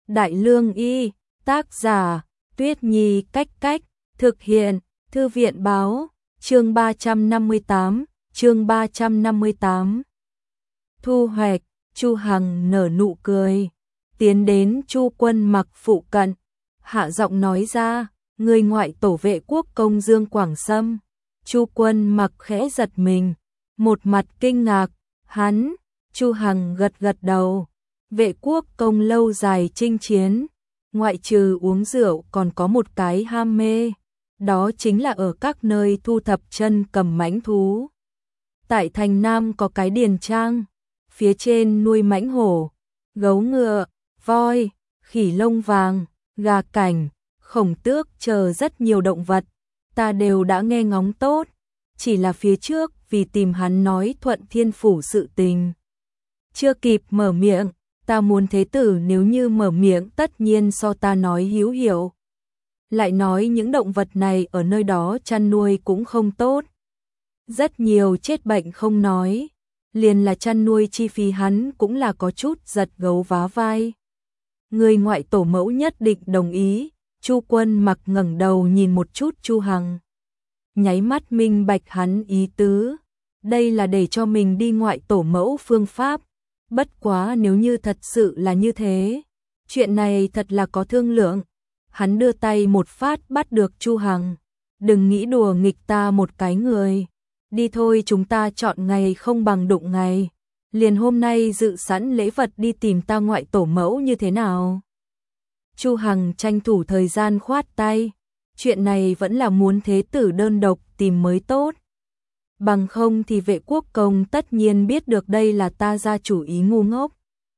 Đại Lương Y, tác giả, Tuyết Nhi Cách Cách, thực hiện, Thư viện Báo, chương 358. Thu hoạch, Chu Hằng nở nụ cười, tiến đến Chu Quân Mặc phụ cận, hạ giọng nói ra, người ngoại tổ vệ quốc công Dương Quảng Sâm. Chu Quân Mặc khẽ giật mình, một mặt kinh ngạc, hắn, Chu Hằng gật gật đầu, vệ quốc công lâu dài chinh chiến, ngoại trừ uống rượu còn có một cái ham mê, đó chính là ở các nơi thu thập chân cầm mãnh thú. Tại thành Nam có cái điền trang, phía trên nuôi mãnh hổ, gấu ngựa, voi, khỉ lông vàng, gà cảnh, khổng tước chờ rất nhiều động vật, ta đều đã nghe ngóng tốt, chỉ là phía trước vì tìm hắn nói Thuận Thiên Phủ sự tình. Chưa kịp mở miệng, ta muốn thế tử nếu như mở miệng tất nhiên so ta nói hữu hiệu. Lại nói những động vật này ở nơi đó chăn nuôi cũng không tốt. Rất nhiều chết bệnh không nói, liền là chăn nuôi chi phí hắn cũng là có chút giật gấu vá vai. Người ngoại tổ mẫu nhất định đồng ý. Chu Quân Mặc ngẩng đầu nhìn một chút Chu Hằng, nháy mắt minh bạch hắn ý tứ, đây là để cho mình đi ngoại tổ mẫu phương pháp. Bất quá nếu như thật sự là như thế, chuyện này thật là có thương lượng. Hắn đưa tay một phát bắt được Chu Hằng, đừng nghĩ đùa nghịch ta một cái người. Đi thôi, chúng ta chọn ngày không bằng đụng ngày. Liền hôm nay dự sẵn lễ vật đi tìm ta ngoại tổ mẫu như thế nào? Chu Hằng tranh thủ thời gian khoát tay, chuyện này vẫn là muốn thế tử đơn độc tìm mới tốt. Bằng không thì vệ quốc công tất nhiên biết được đây là ta ra chủ ý ngu ngốc.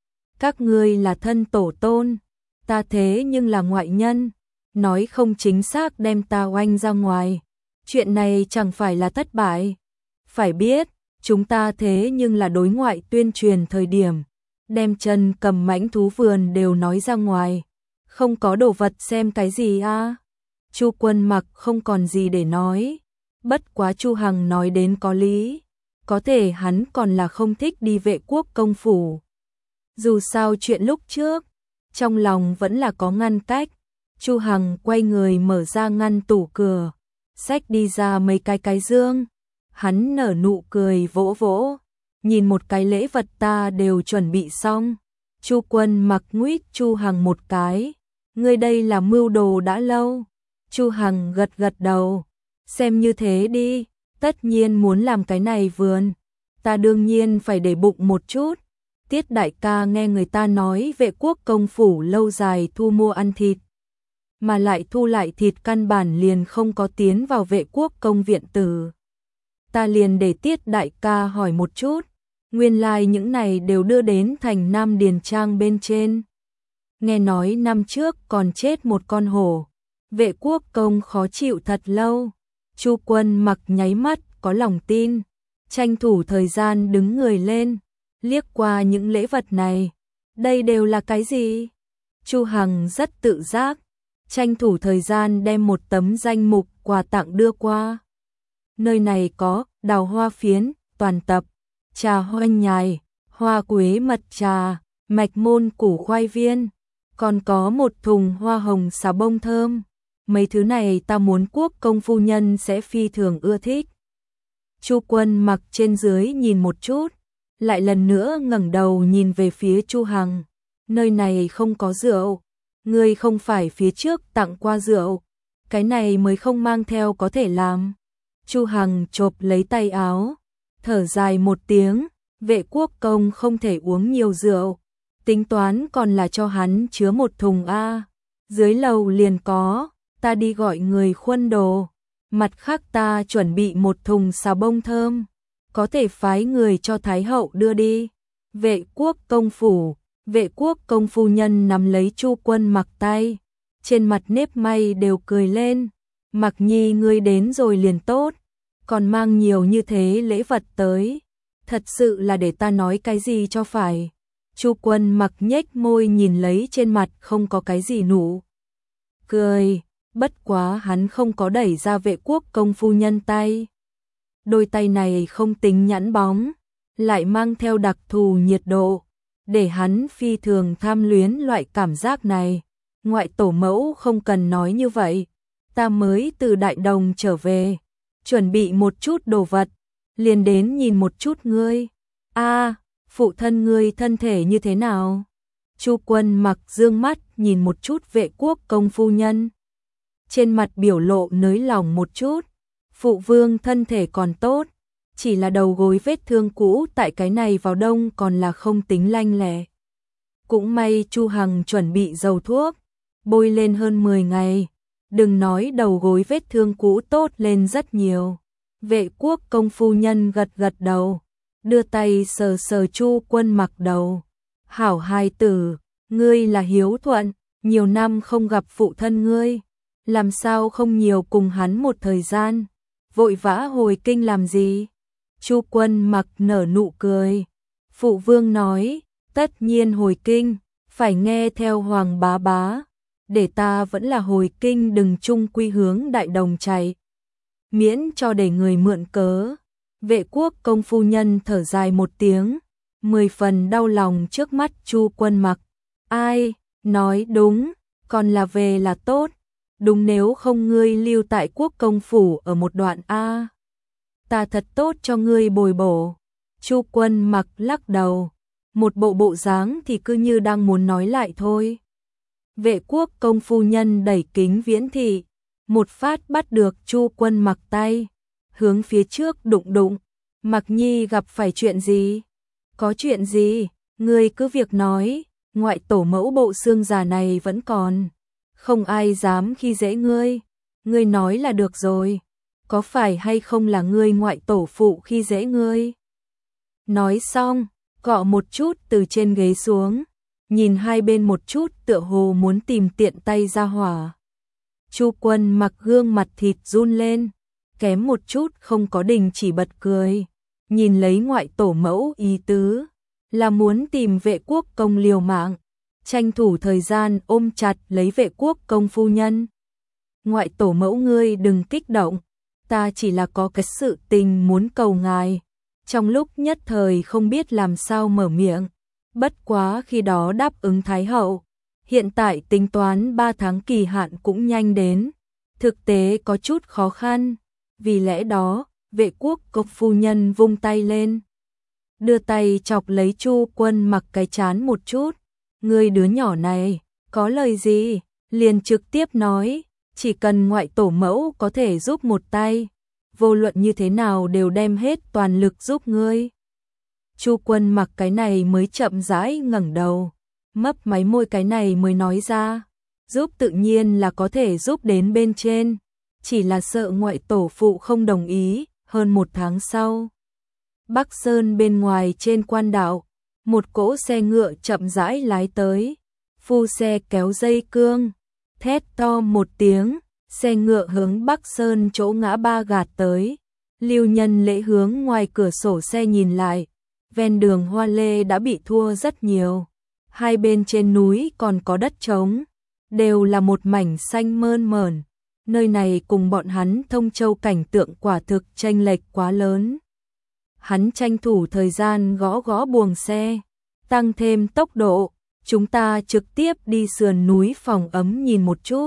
Các ngươi là thân tổ tôn, ta thế nhưng là ngoại nhân, nói không chính xác đem ta oanh ra ngoài. Chuyện này chẳng phải là thất bại. Phải biết, chúng ta thế nhưng là đối ngoại tuyên truyền thời điểm, đem chân cầm mãnh thú vườn đều nói ra ngoài. Không có đồ vật xem cái gì a? Chu Quân Mặc không còn gì để nói. Bất quá Chu Hằng nói đến có lý, có thể hắn còn là không thích đi vệ quốc công phủ. Dù sao chuyện lúc trước, trong lòng vẫn là có ngăn cách. Chu Hằng quay người mở ra ngăn tủ cửa, xách đi ra mấy cái dương. Hắn nở nụ cười vỗ vỗ, nhìn một cái lễ vật ta đều chuẩn bị xong. Chu Quân Mặc nguyết Chu Hằng một cái, ngươi đây là mưu đồ đã lâu. Chu Hằng gật gật đầu, xem như thế đi, tất nhiên muốn làm cái này vườn, ta đương nhiên phải để bụng một chút. Tiết đại ca nghe người ta nói vệ quốc công phủ lâu dài thu mua ăn thịt, mà lại thu lại thịt căn bản liền không có tiến vào vệ quốc công viện tử. Ta liền để Tiết đại ca hỏi một chút, nguyên lai những này đều đưa đến thành Nam điền trang bên trên. Nghe nói năm trước còn chết một con hổ, vệ quốc công khó chịu thật lâu. Chu Quân Mặc nháy mắt có lòng tin, tranh thủ thời gian đứng người lên, liếc qua những lễ vật này. Đây đều là cái gì? Chu Hằng rất tự giác, tranh thủ thời gian đem một tấm danh mục quà tặng đưa qua. Nơi này có đào hoa phiến, toàn tập, trà hoa nhài, hoa quế mật trà, mạch môn củ khoai viên, còn có một thùng hoa hồng xà bông thơm. Mấy thứ này ta muốn quốc công phu nhân sẽ phi thường ưa thích. Chu Quân Mặc trên dưới nhìn một chút, lại lần nữa ngẩng đầu nhìn về phía Chu Hằng. Nơi này không có rượu, ngươi không phải phía trước tặng qua rượu, cái này mới không mang theo có thể làm. Chu Hằng chộp lấy tay áo, thở dài một tiếng, vệ quốc công không thể uống nhiều rượu, tính toán còn là cho hắn chứa một thùng a. Dưới lầu liền có, ta đi gọi người khuân đồ. Mặt khác ta chuẩn bị một thùng xà bông thơm, có thể phái người cho Thái hậu đưa đi. Vệ quốc công phủ, vệ quốc công phu nhân nắm lấy Chu Quân Mặc tay, trên mặt nếp may đều cười lên. Mặc nhi ngươi đến rồi liền tốt, còn mang nhiều như thế lễ vật tới, thật sự là để ta nói cái gì cho phải. Chu Quân Mặc nhếch môi nhìn lấy trên mặt không có cái gì nụ cười, bất quá hắn không có đẩy ra vệ quốc công phu nhân tay. Đôi tay này không tính nhẵn bóng, lại mang theo đặc thù nhiệt độ, để hắn phi thường tham luyến loại cảm giác này. Ngoại tổ mẫu không cần nói như vậy, ta mới từ Đại Đồng trở về, chuẩn bị một chút đồ vật, liền đến nhìn một chút ngươi. A, phụ thân ngươi thân thể như thế nào? Chu Quân Mặc dương mắt nhìn một chút Vệ Quốc công phu nhân. Trên mặt biểu lộ nới lòng một chút, phụ vương thân thể còn tốt, chỉ là đầu gối vết thương cũ tại cái này vào đông còn là không tính lanh lẹ. Cũng may Chu Hằng chuẩn bị dầu thuốc, bôi lên hơn 10 ngày, đừng nói đầu gối vết thương cũ tốt lên rất nhiều. Vệ Quốc công phu nhân gật gật đầu, đưa tay sờ sờ Chu Quân Mặc đầu. Hảo hài tử, ngươi là hiếu thuận, nhiều năm không gặp phụ thân ngươi, làm sao không nhiều cùng hắn một thời gian, vội vã hồi kinh làm gì? Chu Quân Mặc nở nụ cười, phụ vương nói, tất nhiên hồi kinh, phải nghe theo Hoàng bá bá, để ta vẫn là hồi kinh đừng chung quy hướng Đại Đồng chạy, miễn cho để người mượn cớ. Vệ Quốc công phu nhân thở dài một tiếng, 10 phần đau lòng trước mắt Chu Quân Mặc. Ai, nói đúng, còn là về là tốt, đúng nếu không ngươi lưu tại Quốc công phủ ở một đoạn a. Ta thật tốt cho ngươi bồi bổ. Chu Quân Mặc lắc đầu, một bộ bộ dáng thì cứ như đang muốn nói lại thôi. Vệ Quốc công phu nhân đẩy kính viễn thị, một phát bắt được Chu Quân Mặc tay, hướng phía trước đụng đụng. Mặc nhi gặp phải chuyện gì? Có chuyện gì? Ngươi cứ việc nói, ngoại tổ mẫu bộ xương già này vẫn còn. Không ai dám khi dễ ngươi. Ngươi nói là được rồi. Có phải hay không là ngươi ngoại tổ phụ khi dễ ngươi? Nói xong, cọ một chút từ trên ghế xuống, nhìn hai bên một chút tựa hồ muốn tìm tiện tay ra hỏa. Chu Quân Mặc gương mặt thịt run lên, kém một chút không có đình chỉ bật cười, nhìn lấy ngoại tổ mẫu ý tứ, là muốn tìm Vệ Quốc công liều mạng, tranh thủ thời gian ôm chặt lấy Vệ Quốc công phu nhân. Ngoại tổ mẫu ngươi đừng kích động, ta chỉ là có cái sự tình muốn cầu ngài. Trong lúc nhất thời không biết làm sao mở miệng, bất quá khi đó đáp ứng Thái hậu, hiện tại tính toán 3 tháng kỳ hạn cũng nhanh đến, thực tế có chút khó khăn, vì lẽ đó, Vệ Quốc công phu nhân vung tay lên, đưa tay chọc lấy Chu Quân Mặc cái chán một chút. Ngươi đứa nhỏ này, có lời gì, liền trực tiếp nói, chỉ cần ngoại tổ mẫu có thể giúp một tay, vô luận như thế nào đều đem hết toàn lực giúp ngươi. Chu Quân Mặc cái này mới chậm rãi ngẩng đầu, mấp máy môi cái này mới nói ra, giúp tự nhiên là có thể giúp đến bên trên, chỉ là sợ ngoại tổ phụ không đồng ý. Hơn 1 tháng sau, Bắc Sơn bên ngoài trên quan đạo, một cỗ xe ngựa chậm rãi lái tới, phu xe kéo dây cương, thét to một tiếng, xe ngựa hướng Bắc Sơn chỗ ngã ba gạt tới. Lưu Nhân Lễ hướng ngoài cửa sổ xe nhìn lại, ven đường hoa lê đã bị thua rất nhiều, hai bên trên núi còn có đất trống, đều là một mảnh xanh mơn mởn. Nơi này cùng bọn hắn Thông Châu cảnh tượng quả thực chênh lệch quá lớn. Hắn tranh thủ thời gian gõ gõ buồng xe, tăng thêm tốc độ, chúng ta trực tiếp đi sườn núi Phòng Ấm nhìn một chút.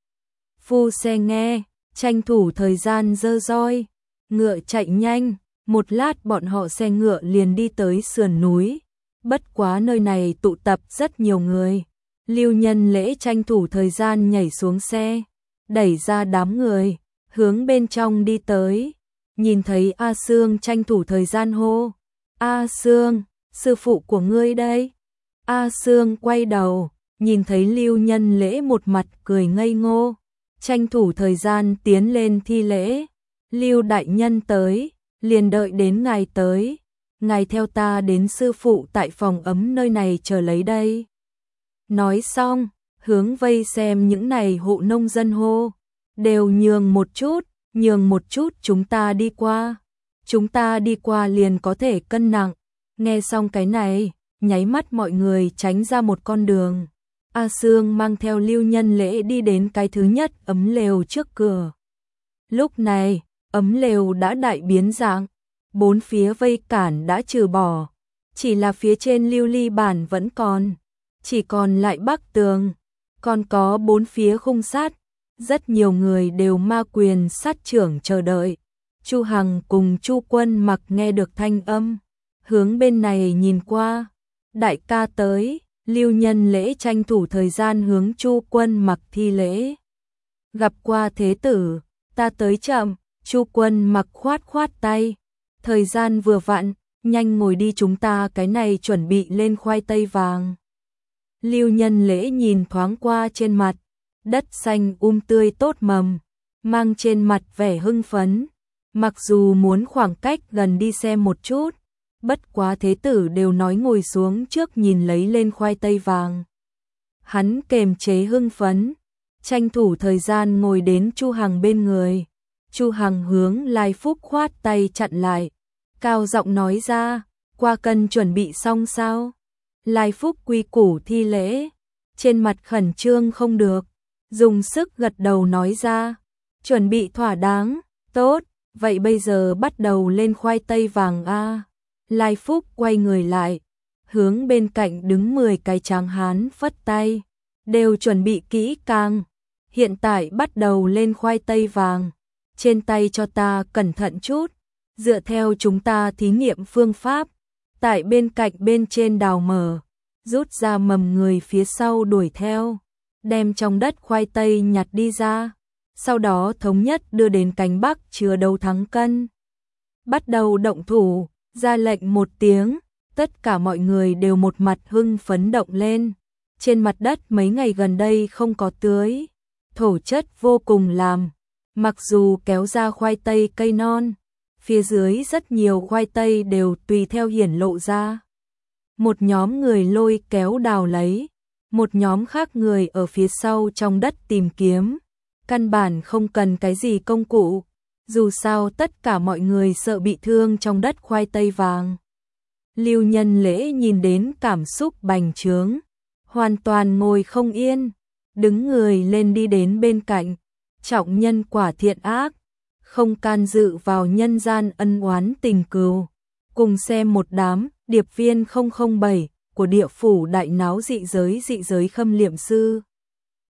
Phu xe nghe, tranh thủ thời gian giơ roi, ngựa chạy nhanh, một lát bọn họ xe ngựa liền đi tới sườn núi. Bất quá nơi này tụ tập rất nhiều người. Lưu Nhân Lễ tranh thủ thời gian nhảy xuống xe, đẩy ra đám người, hướng bên trong đi tới. Nhìn thấy A Sương tranh thủ thời gian hô, A Sương, sư phụ của ngươi đây. A Sương quay đầu, nhìn thấy Lưu Nhân Lễ một mặt cười ngây ngô, tranh thủ thời gian tiến lên thi lễ. Lưu đại nhân tới, liền đợi đến ngài tới, ngài theo ta đến sư phụ tại Phòng Ấm nơi này chờ lấy đây. Nói xong, hướng vây xem những này hộ nông dân hô, đều nhường một chút chúng ta đi qua. Chúng ta đi qua liền có thể cân nặng. Nghe xong cái này, nháy mắt mọi người tránh ra một con đường. A Sương mang theo Lưu Nhân Lễ đi đến cái thứ nhất ấm lều trước cửa. Lúc này, ấm lều đã đại biến dạng, bốn phía vây cản đã trừ bỏ, chỉ là phía trên lưu ly bản vẫn còn, chỉ còn lại bắc tường, còn có 4 phía khung sắt, rất nhiều người đều ma quyền sát trưởng chờ đợi. Chu Hằng cùng Chu Quân Mặc nghe được thanh âm, hướng bên này nhìn qua, đại ca tới, Lưu Nhân Lễ tranh thủ thời gian hướng Chu Quân Mặc thi lễ. Gặp qua thế tử, ta tới chậm, Chu Quân Mặc khoát khoát tay, thời gian vừa vặn, nhanh ngồi đi, chúng ta cái này chuẩn bị lên khoai tây vàng. Lưu Nhân Lễ nhìn thoáng qua trên mặt, đất xanh tươi tốt mầm, mang trên mặt vẻ hưng phấn, mặc dù muốn khoảng cách gần đi xem một chút, bất quá thế tử đều nói ngồi xuống trước nhìn lấy lên khoai tây vàng. Hắn kềm chế hưng phấn, tranh thủ thời gian ngồi đến Chu Hằng bên người. Chu Hằng hướng Lai Phúc khoát tay chặn lại, cao giọng nói ra, qua cân chuẩn bị xong sao? Lai Phúc quy củ thi lễ, trên mặt khẩn trương không được, dùng sức gật đầu nói ra, chuẩn bị thỏa đáng, tốt, vậy bây giờ bắt đầu lên khoai tây vàng a. Lai Phúc quay người lại, hướng bên cạnh đứng 10 cái tráng hán phất tay, đều chuẩn bị kỹ càng, hiện tại bắt đầu lên khoai tây vàng, trên tay cho ta cẩn thận chút, dựa theo chúng ta thí nghiệm phương pháp, tại bên cạnh bên trên đào mở, rút ra mầm, người phía sau đuổi theo, đem trong đất khoai tây nhặt đi ra, sau đó thống nhất đưa đến cánh bắc chứa đấu thắng cân. Bắt đầu động thủ, ra lệnh một tiếng, tất cả mọi người đều một mặt hưng phấn động lên. Trên mặt đất mấy ngày gần đây không có tưới, thổ chất vô cùng làm, mặc dù kéo ra khoai tây cây non, phía dưới rất nhiều khoai tây đều tùy theo hiển lộ ra. Một nhóm người lôi kéo đào lấy, một nhóm khác người ở phía sau trong đất tìm kiếm, căn bản không cần cái gì công cụ, dù sao tất cả mọi người sợ bị thương trong đất khoai tây vàng. Lưu Nhân Lễ nhìn đến cảm xúc bành trướng, hoàn toàn ngồi không yên, đứng người lên đi đến bên cạnh, trọng nhân quả thiện ác, không can dự vào nhân gian ân oán tình cừu, cùng xem một đám điệp viên 007 của địa phủ đại náo dị giới khâm liệm sư.